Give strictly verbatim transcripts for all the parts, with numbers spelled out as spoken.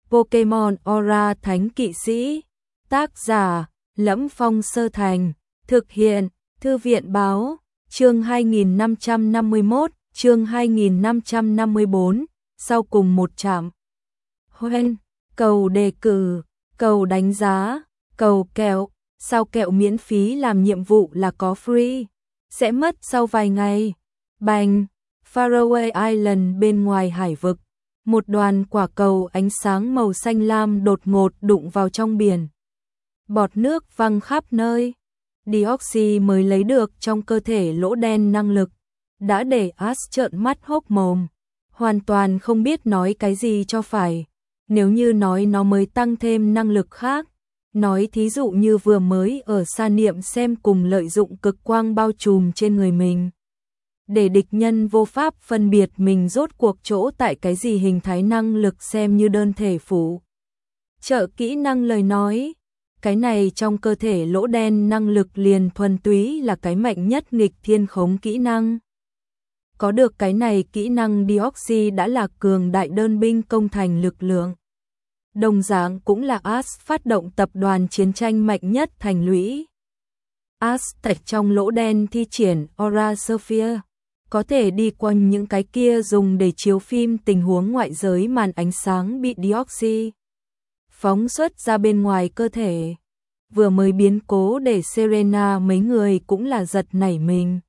Pokemon Aura Thánh Kỵ Sĩ. Tác giả: Lẫm Phong Sơ Thành. Thực hiện: Thư viện báo. Chương hai nghìn năm trăm năm mươi mốt, chương hai nghìn năm trăm năm mươi bốn, sau cùng một trạm. Hoen, cầu đề cử, cầu đánh giá, cầu kẹo, sao kẹo miễn phí làm nhiệm vụ là có free, sẽ mất sau vài ngày. Bành, Faraway Island bên ngoài hải vực, một đoàn quả cầu ánh sáng màu xanh lam đột ngột đụng vào trong biển. Bọt nước văng khắp nơi. Deoxy mới lấy được trong cơ thể lỗ đen năng lực, đã để Ash trợn mắt hốc mồm, hoàn toàn không biết nói cái gì cho phải. Nếu như nói nó mới tăng thêm năng lực khác, nói thí dụ như vừa mới ở xa niệm xem cùng lợi dụng cực quang bao trùm trên người mình, để địch nhân vô pháp phân biệt mình rốt cuộc chỗ tại cái gì hình thái năng lực xem như đơn thể phủ trợ kỹ năng lời nói. Cái này trong cơ thể lỗ đen năng lực liền thuần túy là cái mạnh nhất nghịch thiên khống kỹ năng. Có được cái này kỹ năng Deoxy đã là cường đại đơn binh công thành lực lượng. Đồng dạng cũng là Ash phát động tập đoàn chiến tranh mạnh nhất thành lũy. Ash tại trong lỗ đen thi triển Aura Sphere, có thể đi quanh những cái kia dùng để chiếu phim tình huống ngoại giới màn ánh sáng bị Deoxy phóng xuất ra bên ngoài cơ thể. Vừa mới biến cố để Serena mấy người cũng là giật nảy mình.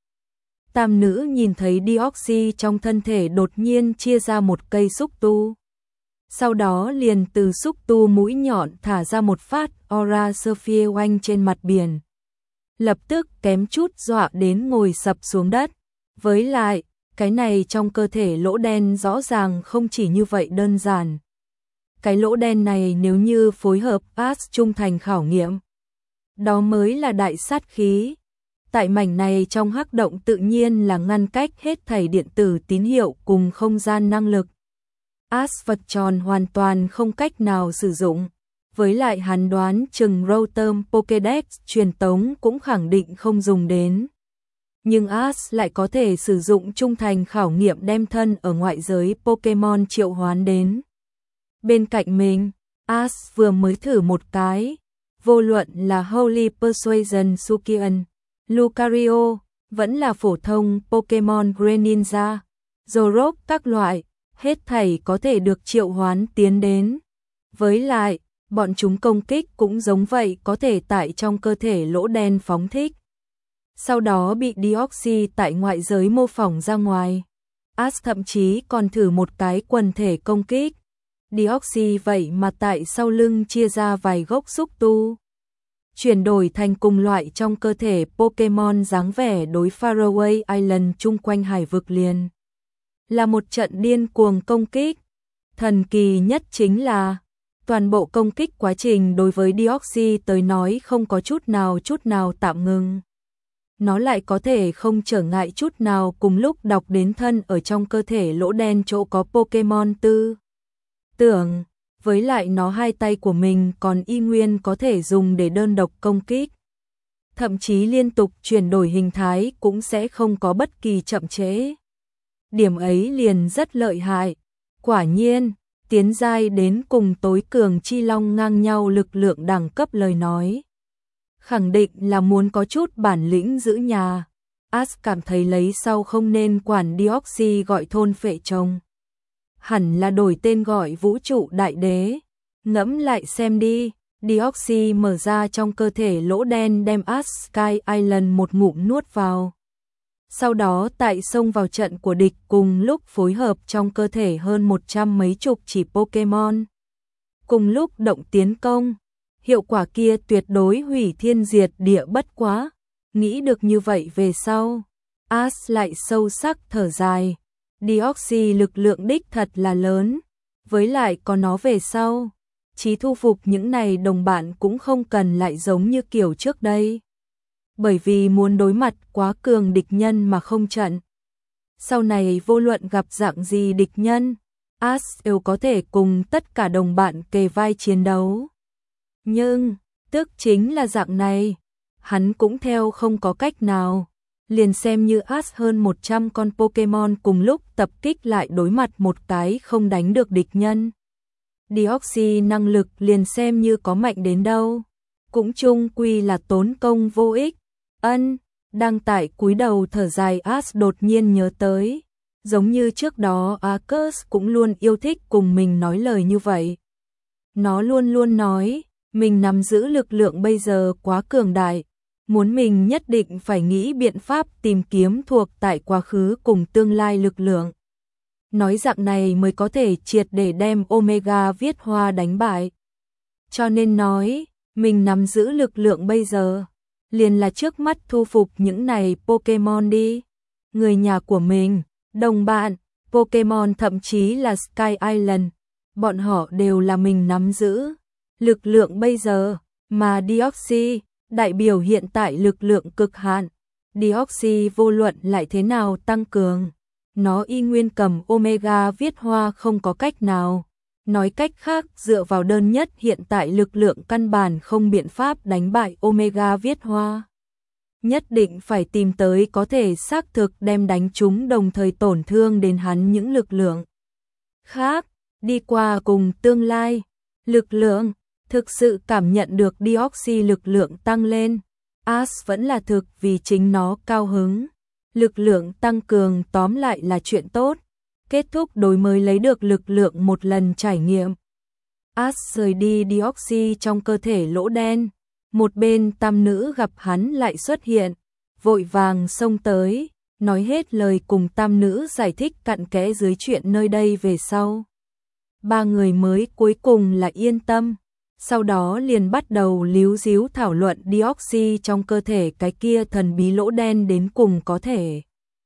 Tam nữ nhìn thấy Deoxy trong thân thể đột nhiên chia ra một cây xúc tu. Sau đó liền từ xúc tu mũi nhọn thả ra một phát Aura Sphere oanh trên mặt biển. Lập tức kém chút dọa đến ngồi sập xuống đất. Với lại, cái này trong cơ thể lỗ đen rõ ràng không chỉ như vậy đơn giản. Cái lỗ đen này nếu như phối hợp Ash trung thành khảo nghiệm, đó mới là đại sát khí. Tại mảnh này trong hắc động tự nhiên là ngăn cách hết thảy điện tử tín hiệu cùng không gian năng lực. Ash vật tròn hoàn toàn không cách nào sử dụng. Với lại hắn đoán chừng Rotom Pokédex truyền tống cũng khẳng định không dùng đến. Nhưng Ash lại có thể sử dụng trung thành khảo nghiệm đem thân ở ngoại giới Pokemon triệu hoán đến. Bên cạnh mình, Ash vừa mới thử một cái, vô luận là Holy Persuasion Sukian, Lucario, vẫn là phổ thông Pokemon Greninja, Zorok các loại, hết thảy có thể được triệu hoán tiến đến. Với lại, bọn chúng công kích cũng giống vậy có thể tại trong cơ thể lỗ đen phóng thích. Sau đó bị Deoxy tại ngoại giới mô phỏng ra ngoài. Ash thậm chí còn thử một cái quần thể công kích. Deoxy vậy mà tại sau lưng chia ra vài gốc xúc tu, chuyển đổi thành cùng loại trong cơ thể Pokemon dáng vẻ đối Faraway Island chung quanh hải vực liền. Là một trận điên cuồng công kích. Thần kỳ nhất chính là, toàn bộ công kích quá trình đối với Deoxy tới nói không có chút nào chút nào tạm ngừng. Nó lại có thể không trở ngại chút nào cùng lúc đọc đến thân ở trong cơ thể lỗ đen chỗ có Pokemon tư tưởng, với lại nó hai tay của mình còn y nguyên có thể dùng để đơn độc công kích. Thậm chí liên tục chuyển đổi hình thái cũng sẽ không có bất kỳ chậm trễ. Điểm ấy liền rất lợi hại. Quả nhiên, tiến giai đến cùng tối cường chi long ngang nhau lực lượng đẳng cấp lời nói. Khẳng định là muốn có chút bản lĩnh giữ nhà. Ash cảm thấy lấy sau không nên quản Deoxy gọi thôn phệ chồng. Hẳn là đổi tên gọi vũ trụ đại đế. Ngẫm lại xem đi, Deoxy mở ra trong cơ thể lỗ đen đem Ash Sky Island một ngụm nuốt vào. Sau đó tại xông vào trận của địch cùng lúc phối hợp trong cơ thể hơn một trăm mấy chục chỉ Pokemon. Cùng lúc động tiến công, hiệu quả kia tuyệt đối hủy thiên diệt địa bất quá. Nghĩ được như vậy về sau, Ash lại sâu sắc thở dài. Deoxy lực lượng đích thật là lớn, với lại có nó về sau, chí thu phục những này đồng bạn cũng không cần lại giống như kiểu trước đây. Bởi vì muốn đối mặt quá cường địch nhân mà không trận. Sau này vô luận gặp dạng gì địch nhân, Ash đều có thể cùng tất cả đồng bạn kề vai chiến đấu. Nhưng, tức chính là dạng này, hắn cũng theo không có cách nào. Liền xem như Ash hơn một trăm con Pokemon cùng lúc tập kích lại đối mặt một cái không đánh được địch nhân. Deoxy năng lực liền xem như có mạnh đến đâu, cũng chung quy là tốn công vô ích. Ân, đang tại cúi đầu thở dài, Ash đột nhiên nhớ tới, giống như trước đó Arcus cũng luôn yêu thích cùng mình nói lời như vậy. Nó luôn luôn nói, mình nắm giữ lực lượng bây giờ quá cường đại, muốn mình nhất định phải nghĩ biện pháp tìm kiếm thuộc tại quá khứ cùng tương lai lực lượng. Nói dạng này mới có thể triệt để đem Omega viết hoa đánh bại. Cho nên nói, mình nắm giữ lực lượng bây giờ, liền là trước mắt thu phục những này Pokemon đi. Người nhà của mình, đồng bạn, Pokemon thậm chí là Sky Island, bọn họ đều là mình nắm giữ. Lực lượng bây giờ, mà Deoxy, đại biểu hiện tại lực lượng cực hạn. Deoxy vô luận lại thế nào tăng cường, nó y nguyên cầm Omega viết hoa không có cách nào. Nói cách khác, dựa vào đơn nhất hiện tại lực lượng căn bản không biện pháp đánh bại Omega viết hoa. Nhất định phải tìm tới có thể xác thực đem đánh chúng đồng thời tổn thương đến hắn những lực lượng khác, đi qua cùng tương lai. Lực lượng, thực sự cảm nhận được Deoxy lực lượng tăng lên. Ash vẫn là thực vì chính nó cao hứng. Lực lượng tăng cường tóm lại là chuyện tốt. Kết thúc đối mới lấy được lực lượng một lần trải nghiệm. Ash rời đi Deoxy trong cơ thể lỗ đen. Một bên tam nữ gặp hắn lại xuất hiện, vội vàng xông tới, nói hết lời cùng tam nữ giải thích cặn kẽ dưới chuyện nơi đây về sau. Ba người mới cuối cùng là yên tâm, sau đó liền bắt đầu líu díu thảo luận Deoxy trong cơ thể cái kia thần bí lỗ đen đến cùng có thể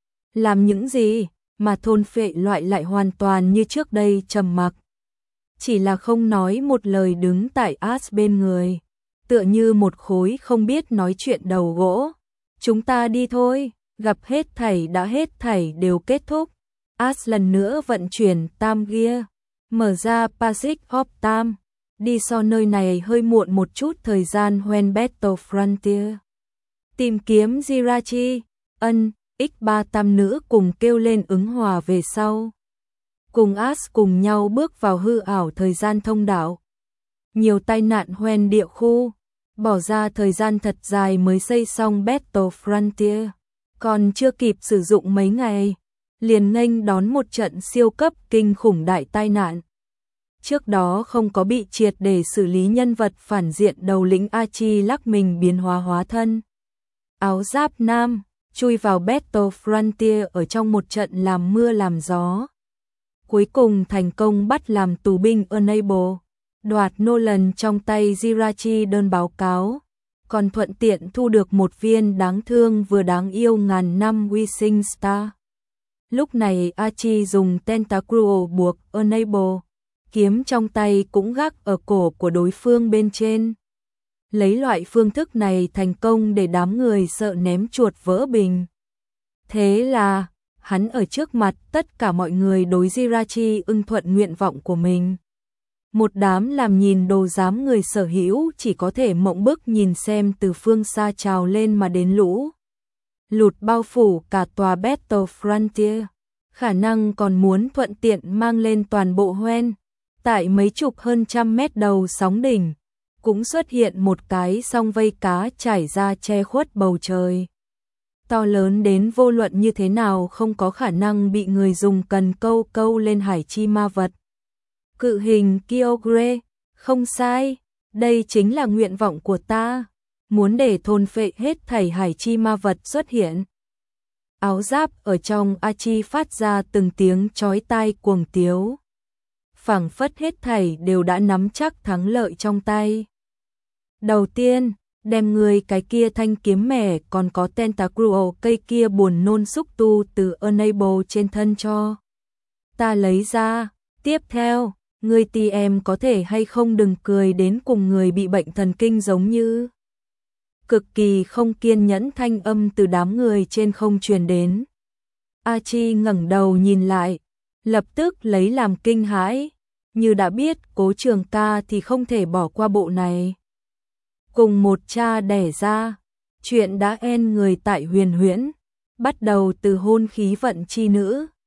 làm những gì, mà thôn phệ loại lại hoàn toàn như trước đây trầm mặc. Chỉ là không nói một lời đứng tại Ash bên người, tựa như một khối không biết nói chuyện đầu gỗ. Chúng ta đi thôi, gặp hết thảy đã hết thảy đều kết thúc. Ash lần nữa vận chuyển tam gear, mở ra Passage of Time, đi so nơi này hơi muộn một chút thời gian When Battle Frontier. Tìm kiếm Jirachi, ân, ích ba tam nữ cùng kêu lên ứng hòa về sau. Cùng Ash cùng nhau bước vào hư ảo thời gian thông đạo. Nhiều tai nạn hoen địa khu, bỏ ra thời gian thật dài mới xây xong Battle Frontier. Còn chưa kịp sử dụng mấy ngày, liền nghênh đón một trận siêu cấp kinh khủng đại tai nạn. Trước đó không có bị triệt để xử lý nhân vật phản diện đầu lĩnh Archie lắc mình biến hóa hóa thân. Áo giáp nam, chui vào Battle Frontier ở trong một trận làm mưa làm gió. Cuối cùng thành công bắt làm tù binh Unable, đoạt Nolan trong tay Jirachi đơn báo cáo, còn thuận tiện thu được một viên đáng thương vừa đáng yêu ngàn năm Wishing Star. Lúc này Archie dùng Tentacruel buộc Unable, kiếm trong tay cũng gác ở cổ của đối phương bên trên. Lấy loại phương thức này thành công để đám người sợ ném chuột vỡ bình. Thế là, hắn ở trước mặt tất cả mọi người đối Jirachi ưng thuận nguyện vọng của mình. Một đám làm nhìn đồ giám người sở hữu chỉ có thể mộng bức nhìn xem từ phương xa trào lên mà đến lũ lụt bao phủ cả tòa Battle Frontier, khả năng còn muốn thuận tiện mang lên toàn bộ hoen. Tại mấy chục hơn trăm mét đầu sóng đỉnh, cũng xuất hiện một cái song vây cá trải ra che khuất bầu trời. To lớn đến vô luận như thế nào không có khả năng bị người dùng cần câu câu lên hải chi ma vật. Cự hình Kyogre, không sai, đây chính là nguyện vọng của ta, muốn để thôn phệ hết thảy hải chi ma vật xuất hiện. Áo giáp ở trong Archie phát ra từng tiếng chói tai cuồng tiếu. Phảng phất hết thảy đều đã nắm chắc thắng lợi trong tay. Đầu tiên, đem người cái kia thanh kiếm mẻ còn có Tentacruel cây kia buồn nôn xúc tu từ Unable trên thân cho ta lấy ra. Tiếp theo, người tì em có thể hay không đừng cười đến cùng người bị bệnh thần kinh giống như. Cực kỳ không kiên nhẫn thanh âm từ đám người trên không truyền đến. Archie ngẩng đầu nhìn lại, lập tức lấy làm kinh hãi, như đã biết Cố Trường Ca thì không thể bỏ qua bộ này. Cùng một cha đẻ ra, chuyện đã en người tại huyền huyễn, bắt đầu từ hôn khí vận chi nữ,